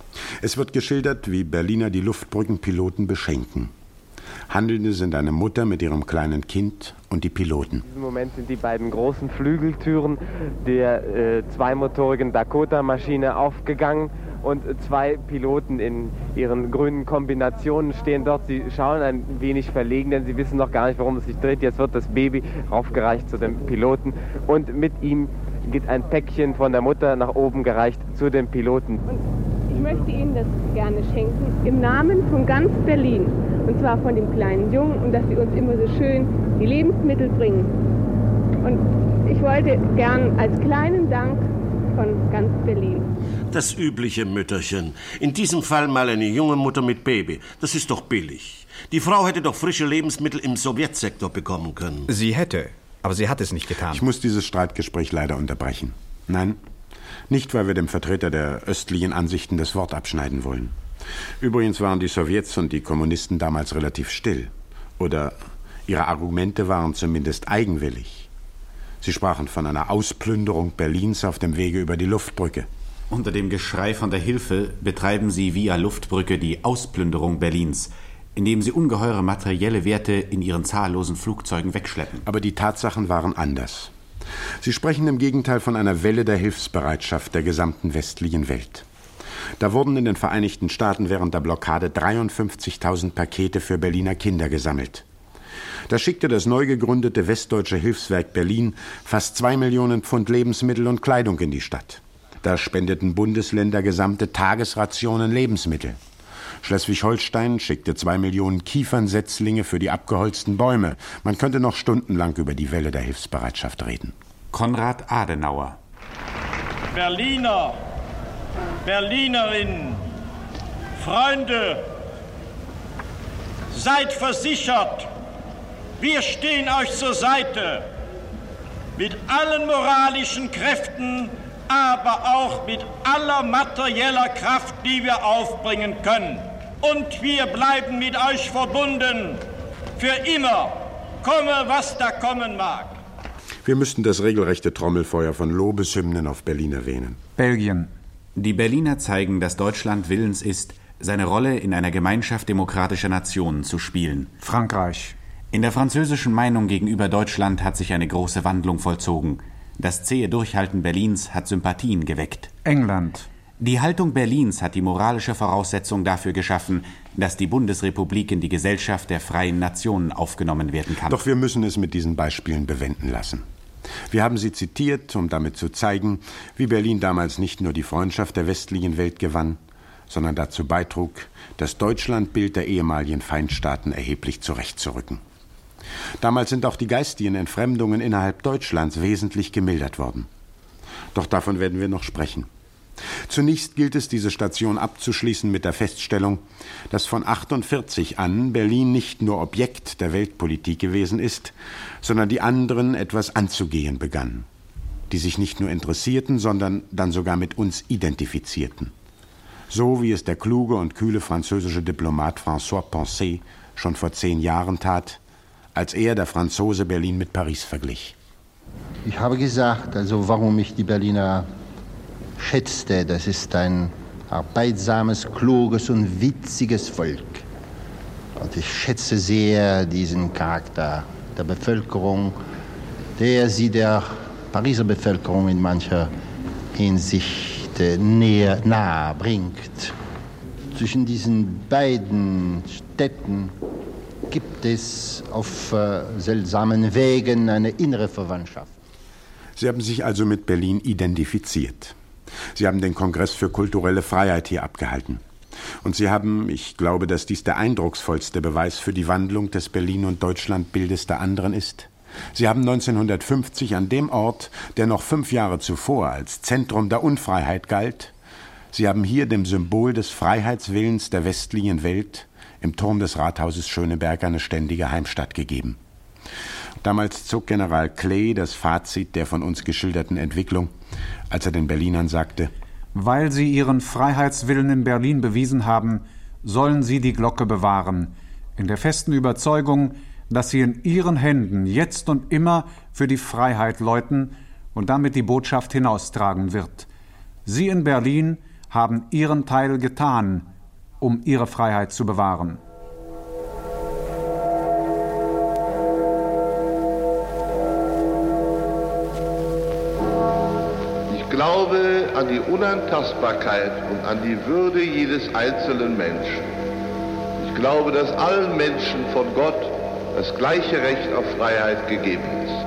Es wird geschildert, wie Berliner die Luftbrückenpiloten beschenken. Handelnde sind eine Mutter mit ihrem kleinen Kind und die Piloten. In diesem Moment sind die beiden großen Flügeltüren der äh, zweimotorigen Dakota-Maschine aufgegangen und zwei Piloten in ihren grünen Kombinationen stehen dort. Sie schauen ein wenig verlegen, denn sie wissen noch gar nicht, worum es sich dreht. Jetzt wird das Baby raufgereicht zu dem Piloten und mit ihm geht ein Päckchen von der Mutter nach oben gereicht zu dem Piloten. Ich möchte Ihnen das gerne schenken, im Namen von ganz Berlin. Und zwar von dem kleinen Jungen und dass Sie uns immer so schön die Lebensmittel bringen. Und ich wollte gern als kleinen Dank von ganz Berlin. Das übliche Mütterchen. In diesem Fall mal eine junge Mutter mit Baby. Das ist doch billig. Die Frau hätte doch frische Lebensmittel im Sowjetsektor bekommen können. Sie hätte, aber sie hat es nicht getan. Ich muss dieses Streitgespräch leider unterbrechen. Nein, nicht, weil wir dem Vertreter der östlichen Ansichten das Wort abschneiden wollen. Übrigens waren die Sowjets und die Kommunisten damals relativ still. Oder ihre Argumente waren zumindest eigenwillig. Sie sprachen von einer Ausplünderung Berlins auf dem Wege über die Luftbrücke. Unter dem Geschrei von der Hilfe betreiben sie via Luftbrücke die Ausplünderung Berlins, indem sie ungeheure materielle Werte in ihren zahllosen Flugzeugen wegschleppen. Aber die Tatsachen waren anders. Sie sprechen im Gegenteil von einer Welle der Hilfsbereitschaft der gesamten westlichen Welt. Da wurden in den Vereinigten Staaten während der Blockade dreiundfünfzigtausend Pakete für Berliner Kinder gesammelt. Da schickte das neu gegründete Westdeutsche Hilfswerk Berlin fast zwei Millionen Pfund Lebensmittel und Kleidung in die Stadt. Da spendeten Bundesländer gesamte Tagesrationen Lebensmittel. Schleswig-Holstein schickte zwei Millionen Kiefernsetzlinge für die abgeholzten Bäume. Man könnte noch stundenlang über die Welle der Hilfsbereitschaft reden. Konrad Adenauer. Berliner, Berlinerinnen, Freunde, seid versichert, wir stehen euch zur Seite. Mit allen moralischen Kräften, aber auch mit aller materieller Kraft, die wir aufbringen können. Und wir bleiben mit euch verbunden, für immer, komme, was da kommen mag. Wir müssten das regelrechte Trommelfeuer von Lobeshymnen auf Berlin erwähnen. Belgien. Die Berliner zeigen, dass Deutschland willens ist, seine Rolle in einer Gemeinschaft demokratischer Nationen zu spielen. Frankreich. In der französischen Meinung gegenüber Deutschland hat sich eine große Wandlung vollzogen. Das zähe Durchhalten Berlins hat Sympathien geweckt. England. Die Haltung Berlins hat die moralische Voraussetzung dafür geschaffen, dass die Bundesrepublik in die Gesellschaft der freien Nationen aufgenommen werden kann. Doch wir müssen es mit diesen Beispielen bewenden lassen. Wir haben sie zitiert, um damit zu zeigen, wie Berlin damals nicht nur die Freundschaft der westlichen Welt gewann, sondern dazu beitrug, das Deutschlandbild der ehemaligen Feindstaaten erheblich zurechtzurücken. Damals sind auch die geistigen Entfremdungen innerhalb Deutschlands wesentlich gemildert worden. Doch davon werden wir noch sprechen. Zunächst gilt es, diese Station abzuschließen mit der Feststellung, dass von achtundvierzig an Berlin nicht nur Objekt der Weltpolitik gewesen ist, sondern die anderen etwas anzugehen begannen, die sich nicht nur interessierten, sondern dann sogar mit uns identifizierten. So wie es der kluge und kühle französische Diplomat François Poncet schon vor zehn Jahren tat, als er, der Franzose, Berlin mit Paris verglich. Ich habe gesagt, also warum ich die Berliner schätzte, das ist ein arbeitsames, kluges und witziges Volk. Und ich schätze sehr diesen Charakter der Bevölkerung, der sie der Pariser Bevölkerung in mancher Hinsicht näher, nahe bringt. Zwischen diesen beiden Städten gibt es auf äh, seltsamen Wegen eine innere Verwandtschaft. Sie haben sich also mit Berlin identifiziert. Sie haben den Kongress für kulturelle Freiheit hier abgehalten. Und Sie haben, ich glaube, dass dies der eindrucksvollste Beweis für die Wandlung des Berlin- und Deutschlandbildes der anderen ist. Sie haben neunzehnhundertfünfzig an dem Ort, der noch fünf Jahre zuvor als Zentrum der Unfreiheit galt, Sie haben hier dem Symbol des Freiheitswillens der westlichen Welt im Turm des Rathauses Schöneberg eine ständige Heimstatt gegeben. Damals zog General Clay das Fazit der von uns geschilderten Entwicklung, als er den Berlinern sagte: Weil sie ihren Freiheitswillen in Berlin bewiesen haben, sollen sie die Glocke bewahren, in der festen Überzeugung, dass sie in ihren Händen jetzt und immer für die Freiheit läuten und damit die Botschaft hinaustragen wird. Sie in Berlin haben ihren Teil getan, um ihre Freiheit zu bewahren. Ich glaube an die Unantastbarkeit und an die Würde jedes einzelnen Menschen. Ich glaube, dass allen Menschen von Gott das gleiche Recht auf Freiheit gegeben ist.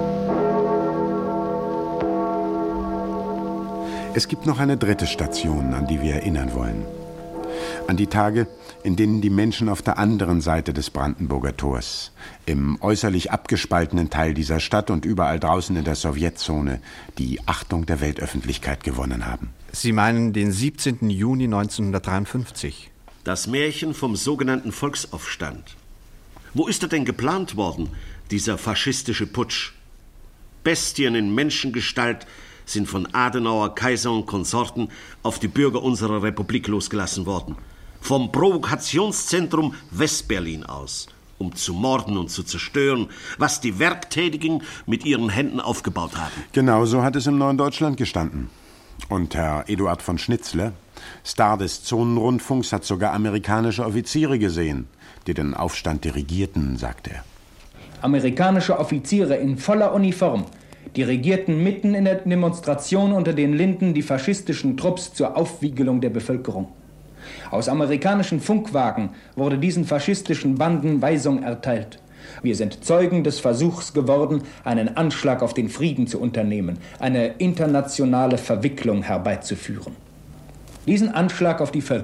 Es gibt noch eine dritte Station, an die wir erinnern wollen. An die Tage, in denen die Menschen auf der anderen Seite des Brandenburger Tors, im äußerlich abgespaltenen Teil dieser Stadt und überall draußen in der Sowjetzone, die Achtung der Weltöffentlichkeit gewonnen haben. Sie meinen den siebzehnten Juni neunzehnhundertdreiundfünfzig? Das Märchen vom sogenannten Volksaufstand. Wo ist er denn geplant worden, dieser faschistische Putsch? Bestien in Menschengestalt sind von Adenauer, Kaiser und Konsorten auf die Bürger unserer Republik losgelassen worden. Vom Provokationszentrum Westberlin aus, um zu morden und zu zerstören, was die Werktätigen mit ihren Händen aufgebaut haben. Genau so hat es im Neuen Deutschland gestanden. Und Herr Eduard von Schnitzler, Star des Zonenrundfunks, hat sogar amerikanische Offiziere gesehen, die den Aufstand dirigierten, sagte er. Amerikanische Offiziere in voller Uniform dirigierten mitten in der Demonstration unter den Linden die faschistischen Trupps zur Aufwiegelung der Bevölkerung. Aus amerikanischen Funkwagen wurde diesen faschistischen Banden Weisung erteilt. Wir sind Zeugen des Versuchs geworden, einen Anschlag auf den Frieden zu unternehmen, eine internationale Verwicklung herbeizuführen. Diesen Anschlag auf die Völker,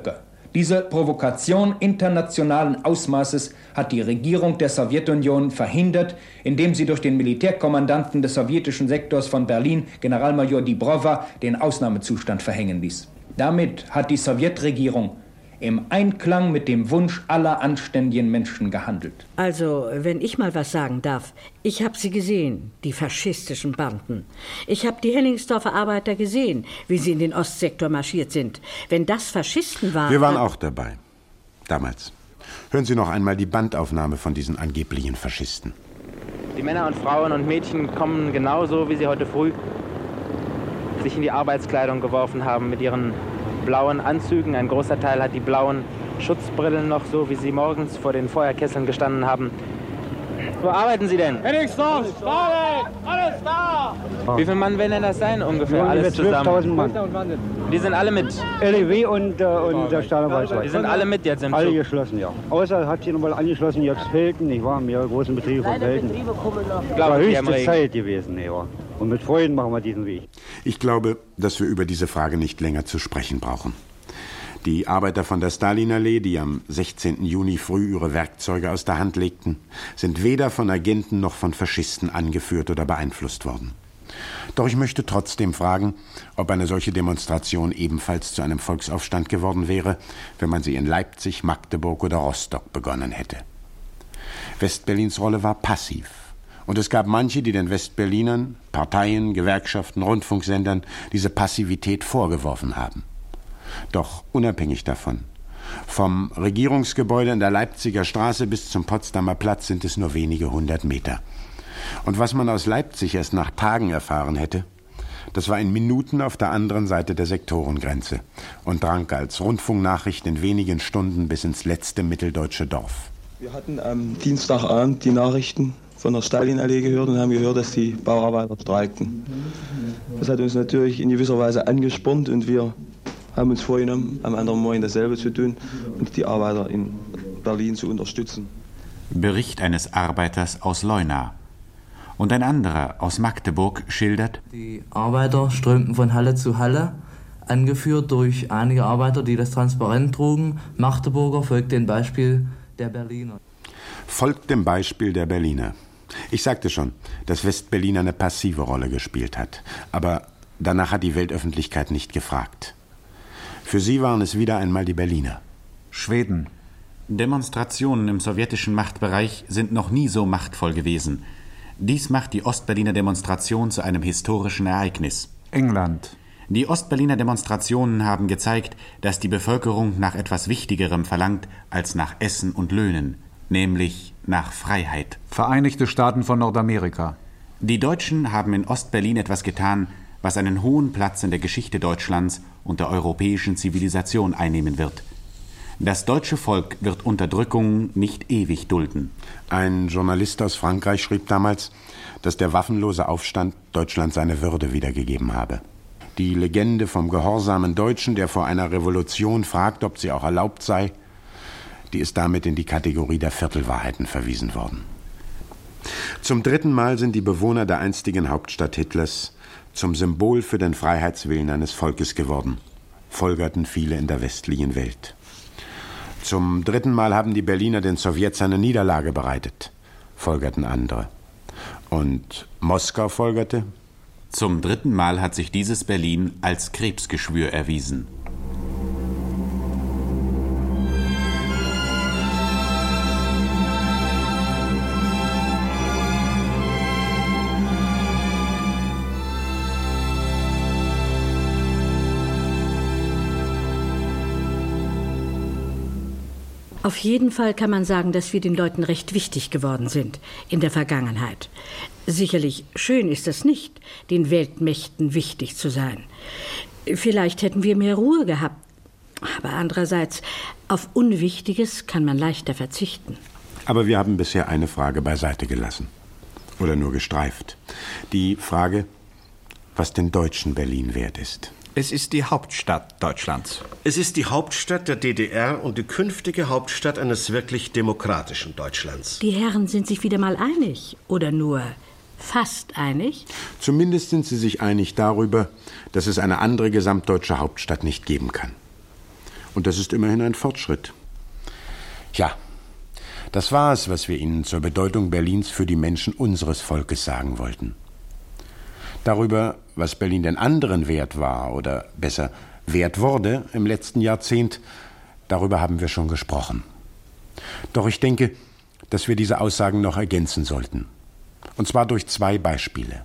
Diese Provokation internationalen Ausmaßes hat die Regierung der Sowjetunion verhindert, indem sie durch den Militärkommandanten des sowjetischen Sektors von Berlin, Generalmajor Dibrowa, den Ausnahmezustand verhängen ließ. Damit hat die Sowjetregierung im Einklang mit dem Wunsch aller anständigen Menschen gehandelt. Also, wenn ich mal was sagen darf, ich habe sie gesehen, die faschistischen Banden. Ich habe die Henningsdorfer Arbeiter gesehen, wie sie in den Ostsektor marschiert sind. Wenn das Faschisten waren... Wir waren auch dabei, damals. Hören Sie noch einmal die Bandaufnahme von diesen angeblichen Faschisten. Die Männer und Frauen und Mädchen kommen genauso, wie sie heute früh sich in die Arbeitskleidung geworfen haben mit ihren blauen Anzügen. Ein großer Teil hat die blauen Schutzbrillen noch, so wie sie morgens vor den Feuerkesseln gestanden haben. Wo arbeiten Sie denn? Henningsdorf, Stalin, alles da! Wie viele Mann werden denn das sein ungefähr, Ja, alles zusammen? zwölftausend Mann. Die sind alle mit? L E W und, äh, und der Stahlweißweiß. Die sind alle mit jetzt im Zug? Alle geschlossen, ja. Außer hat sich nochmal angeschlossen jetzt Felten, nicht wahr? Mehr großen Betriebe von Felten. Das war höchste Zeit gewesen, ja. Und mit Freunden machen wir diesen Weg. Ich glaube, dass wir über diese Frage nicht länger zu sprechen brauchen. Die Arbeiter von der Stalinallee, die am sechzehnten Juni früh ihre Werkzeuge aus der Hand legten, sind weder von Agenten noch von Faschisten angeführt oder beeinflusst worden. Doch ich möchte trotzdem fragen, ob eine solche Demonstration ebenfalls zu einem Volksaufstand geworden wäre, wenn man sie in Leipzig, Magdeburg oder Rostock begonnen hätte. Westberlins Rolle war passiv. Und es gab manche, die den Westberlinern, Parteien, Gewerkschaften, Rundfunksendern diese Passivität vorgeworfen haben. Doch unabhängig davon, vom Regierungsgebäude in der Leipziger Straße bis zum Potsdamer Platz sind es nur wenige hundert Meter. Und was man aus Leipzig erst nach Tagen erfahren hätte, das war in Minuten auf der anderen Seite der Sektorengrenze und drang als Rundfunknachricht in wenigen Stunden bis ins letzte mitteldeutsche Dorf. Wir hatten am Dienstagabend die Nachrichten von der Stalinallee gehört und haben gehört, dass die Bauarbeiter streikten. Das hat uns natürlich in gewisser Weise angespornt und wir haben uns vorgenommen, am anderen Morgen dasselbe zu tun und die Arbeiter in Berlin zu unterstützen. Bericht eines Arbeiters aus Leuna. Und ein anderer aus Magdeburg schildert: Die Arbeiter strömten von Halle zu Halle, angeführt durch einige Arbeiter, die das Transparent trugen. Magdeburger folgt dem Beispiel der Berliner. Folgt dem Beispiel der Berliner. Ich sagte schon, dass Westberlin eine passive Rolle gespielt hat. Aber danach hat die Weltöffentlichkeit nicht gefragt. Für sie waren es wieder einmal die Berliner. Schweden. Demonstrationen im sowjetischen Machtbereich sind noch nie so machtvoll gewesen. Dies macht die Ostberliner Demonstration zu einem historischen Ereignis. England. Die Ostberliner Demonstrationen haben gezeigt, dass die Bevölkerung nach etwas Wichtigerem verlangt als nach Essen und Löhnen, nämlich nach Freiheit. Vereinigte Staaten von Nordamerika. Die Deutschen haben in Ostberlin etwas getan, was einen hohen Platz in der Geschichte Deutschlands und der europäischen Zivilisation einnehmen wird. Das deutsche Volk wird Unterdrückung nicht ewig dulden. Ein Journalist aus Frankreich schrieb damals, dass der waffenlose Aufstand Deutschland seine Würde wiedergegeben habe. Die Legende vom gehorsamen Deutschen, der vor einer Revolution fragt, ob sie auch erlaubt sei, die ist damit in die Kategorie der Viertelwahrheiten verwiesen worden. Zum dritten Mal sind die Bewohner der einstigen Hauptstadt Hitlers zum Symbol für den Freiheitswillen eines Volkes geworden, folgerten viele in der westlichen Welt. Zum dritten Mal haben die Berliner den Sowjets eine Niederlage bereitet, folgerten andere. Und Moskau folgerte: Zum dritten Mal hat sich dieses Berlin als Krebsgeschwür erwiesen. Auf jeden Fall kann man sagen, dass wir den Leuten recht wichtig geworden sind in der Vergangenheit. Sicherlich schön ist es nicht, den Weltmächten wichtig zu sein. Vielleicht hätten wir mehr Ruhe gehabt. Aber andererseits, auf Unwichtiges kann man leichter verzichten. Aber wir haben bisher eine Frage beiseite gelassen. Oder nur gestreift. Die Frage, was den Deutschen Berlin wert ist. Es ist die Hauptstadt Deutschlands. Es ist die Hauptstadt der D D R und die künftige Hauptstadt eines wirklich demokratischen Deutschlands. Die Herren sind sich wieder mal einig. Oder nur fast einig? Zumindest sind sie sich einig darüber, dass es eine andere gesamtdeutsche Hauptstadt nicht geben kann. Und das ist immerhin ein Fortschritt. Ja, das war es, was wir Ihnen zur Bedeutung Berlins für die Menschen unseres Volkes sagen wollten. Darüber, was Berlin den anderen wert war oder besser wert wurde im letzten Jahrzehnt, darüber haben wir schon gesprochen. Doch ich denke, dass wir diese Aussagen noch ergänzen sollten. Und zwar durch zwei Beispiele.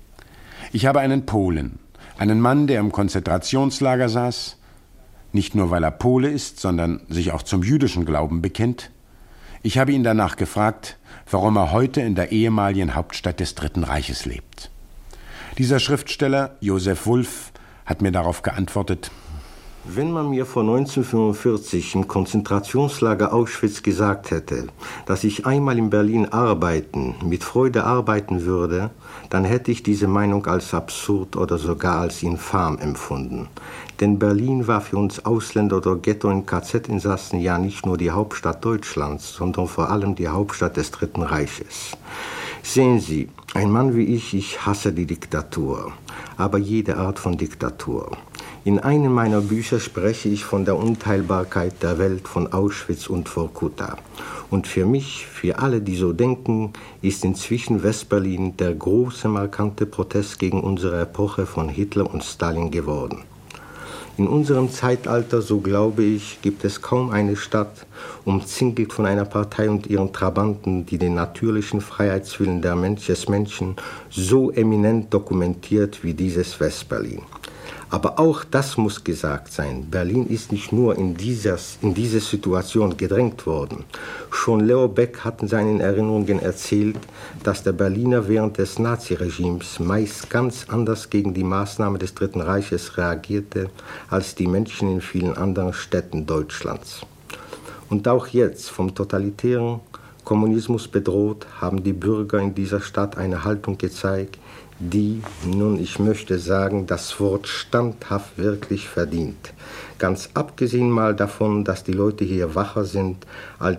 Ich habe einen Polen, einen Mann, der im Konzentrationslager saß, nicht nur weil er Pole ist, sondern sich auch zum jüdischen Glauben bekennt. Ich habe ihn danach gefragt, warum er heute in der ehemaligen Hauptstadt des Dritten Reiches lebt. Dieser Schriftsteller, Josef Wulf, hat mir darauf geantwortet: Wenn man mir vor neunzehnhundertfünfundvierzig im Konzentrationslager Auschwitz gesagt hätte, dass ich einmal in Berlin arbeiten, mit Freude arbeiten würde, dann hätte ich diese Meinung als absurd oder sogar als infam empfunden. Denn Berlin war für uns Ausländer oder Ghetto- und K Z-Insassen ja nicht nur die Hauptstadt Deutschlands, sondern vor allem die Hauptstadt des Dritten Reiches. Sehen Sie, ein Mann wie ich, ich hasse die Diktatur, aber jede Art von Diktatur. In einem meiner Bücher spreche ich von der Unteilbarkeit der Welt, von Auschwitz und Vorkuta. Und für mich, für alle, die so denken, ist inzwischen Westberlin der große, markante Protest gegen unsere Epoche von Hitler und Stalin geworden. In unserem Zeitalter, so glaube ich, gibt es kaum eine Stadt, umzingelt von einer Partei und ihren Trabanten, die den natürlichen Freiheitswillen der Mensch, des Menschen so eminent dokumentiert wie dieses Westberlin. Aber auch das muss gesagt sein. Berlin ist nicht nur in, dieses, in diese Situation gedrängt worden. Schon Leo Beck hat in seinen Erinnerungen erzählt, dass der Berliner während des Naziregimes meist ganz anders gegen die Maßnahmen des Dritten Reiches reagierte als die Menschen in vielen anderen Städten Deutschlands. Und auch jetzt, vom totalitären Kommunismus bedroht, haben die Bürger in dieser Stadt eine Haltung gezeigt, die, nun ich möchte sagen, das Wort standhaft wirklich verdient. Ganz abgesehen mal davon, dass die Leute hier wacher sind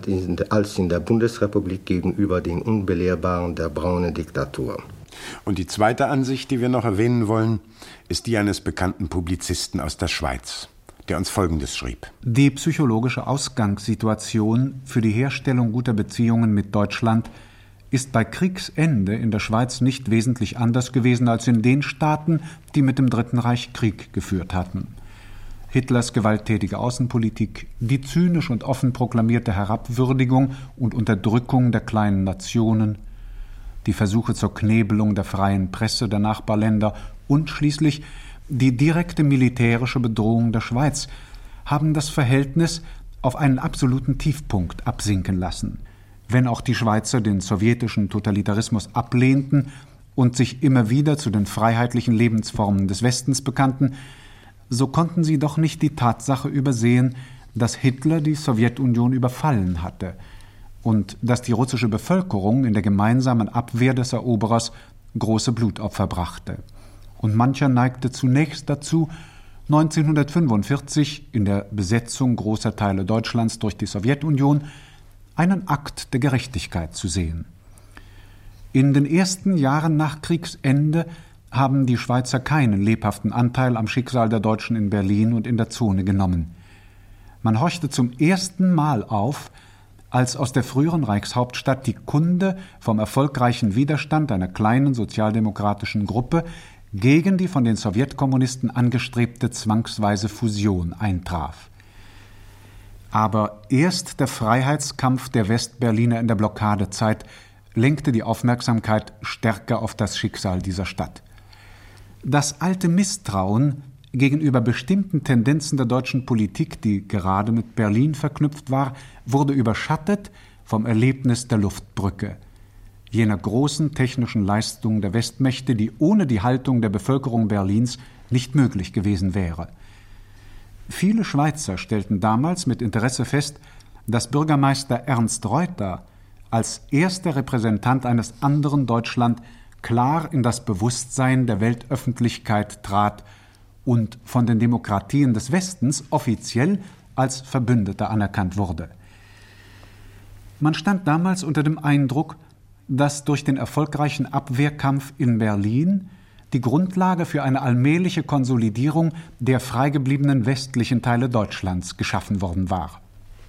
als in der Bundesrepublik gegenüber den Unbelehrbaren der braunen Diktatur. Und die zweite Ansicht, die wir noch erwähnen wollen, ist die eines bekannten Publizisten aus der Schweiz, der uns Folgendes schrieb: Die psychologische Ausgangssituation für die Herstellung guter Beziehungen mit Deutschland ist bei Kriegsende in der Schweiz nicht wesentlich anders gewesen als in den Staaten, die mit dem Dritten Reich Krieg geführt hatten. Hitlers gewalttätige Außenpolitik, die zynisch und offen proklamierte Herabwürdigung und Unterdrückung der kleinen Nationen, die Versuche zur Knebelung der freien Presse der Nachbarländer und schließlich die direkte militärische Bedrohung der Schweiz haben das Verhältnis auf einen absoluten Tiefpunkt absinken lassen. Wenn auch die Schweizer den sowjetischen Totalitarismus ablehnten und sich immer wieder zu den freiheitlichen Lebensformen des Westens bekannten, so konnten sie doch nicht die Tatsache übersehen, dass Hitler die Sowjetunion überfallen hatte und dass die russische Bevölkerung in der gemeinsamen Abwehr des Eroberers große Blutopfer brachte. Und mancher neigte zunächst dazu, neunzehnhundertfünfundvierzig in der Besetzung großer Teile Deutschlands durch die Sowjetunion einen Akt der Gerechtigkeit zu sehen. In den ersten Jahren nach Kriegsende haben die Schweizer keinen lebhaften Anteil am Schicksal der Deutschen in Berlin und in der Zone genommen. Man horchte zum ersten Mal auf, als aus der früheren Reichshauptstadt die Kunde vom erfolgreichen Widerstand einer kleinen sozialdemokratischen Gruppe gegen die von den Sowjetkommunisten angestrebte zwangsweise Fusion eintraf. Aber erst der Freiheitskampf der Westberliner in der Blockadezeit lenkte die Aufmerksamkeit stärker auf das Schicksal dieser Stadt. Das alte Misstrauen gegenüber bestimmten Tendenzen der deutschen Politik, die gerade mit Berlin verknüpft war, wurde überschattet vom Erlebnis der Luftbrücke, jener großen technischen Leistung der Westmächte, die ohne die Haltung der Bevölkerung Berlins nicht möglich gewesen wäre. Viele Schweizer stellten damals mit Interesse fest, dass Bürgermeister Ernst Reuter als erster Repräsentant eines anderen Deutschland klar in das Bewusstsein der Weltöffentlichkeit trat und von den Demokratien des Westens offiziell als Verbündeter anerkannt wurde. Man stand damals unter dem Eindruck, dass durch den erfolgreichen Abwehrkampf in Berlin die Grundlage für eine allmähliche Konsolidierung der freigebliebenen westlichen Teile Deutschlands geschaffen worden war.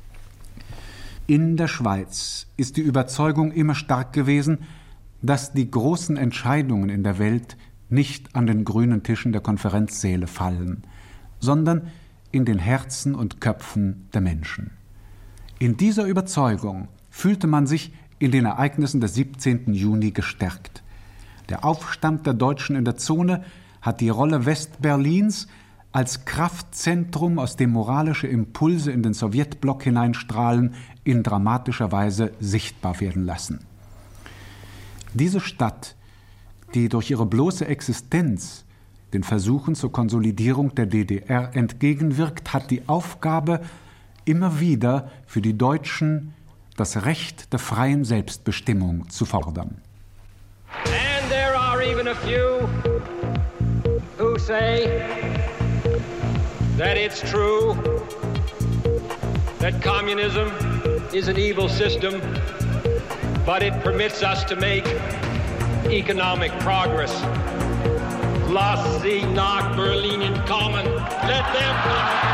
In der Schweiz ist die Überzeugung immer stark gewesen, dass die großen Entscheidungen in der Welt nicht an den grünen Tischen der Konferenzsäle fallen, sondern in den Herzen und Köpfen der Menschen. In dieser Überzeugung fühlte man sich in den Ereignissen des siebzehnten Juni gestärkt. Der Aufstand der Deutschen in der Zone hat die Rolle Westberlins als Kraftzentrum, aus dem moralische Impulse in den Sowjetblock hineinstrahlen, in dramatischer Weise sichtbar werden lassen. Diese Stadt, die durch ihre bloße Existenz den Versuchen zur Konsolidierung der D D R entgegenwirkt, hat die Aufgabe, immer wieder für die Deutschen das Recht der freien Selbstbestimmung zu fordern. And there are even a few who say that it's true that communism is an evil system, but it permits us to make economic progress. Lass sie nach Berlin kommen. Let them come.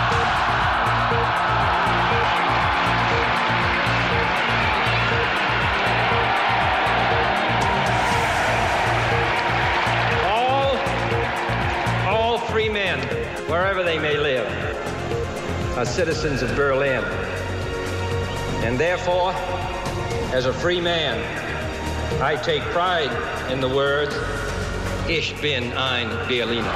All, all free men, wherever they may live, are citizens of Berlin. And therefore, as a free man, I take pride in the words, Ich bin ein Berliner.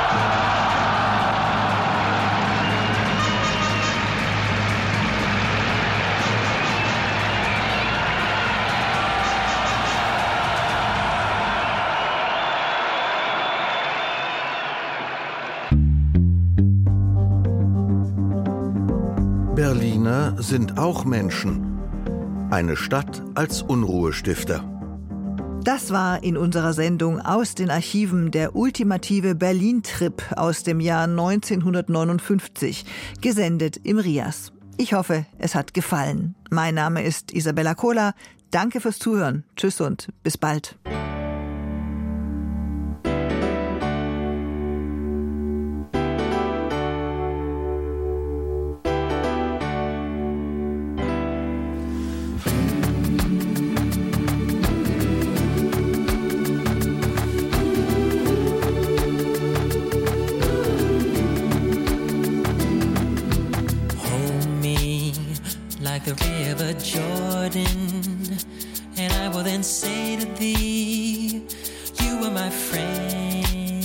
Berliner sind auch Menschen. Eine Stadt als Unruhestifter. Das war in unserer Sendung aus den Archiven der ultimative Berlin-Trip aus dem Jahr neunzehnhundertneunundfünfzig, gesendet im R I A S. Ich hoffe, es hat gefallen. Mein Name ist Isabella Kohler. Danke fürs Zuhören. Tschüss und bis bald. The river Jordan, and I will then say to thee, you are my friend.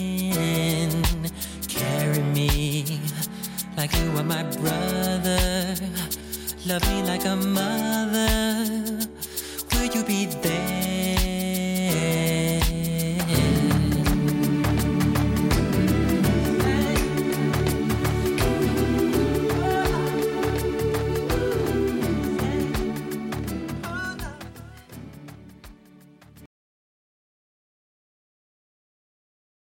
Carry me like you are my brother. Love me like a mother. Will you be there?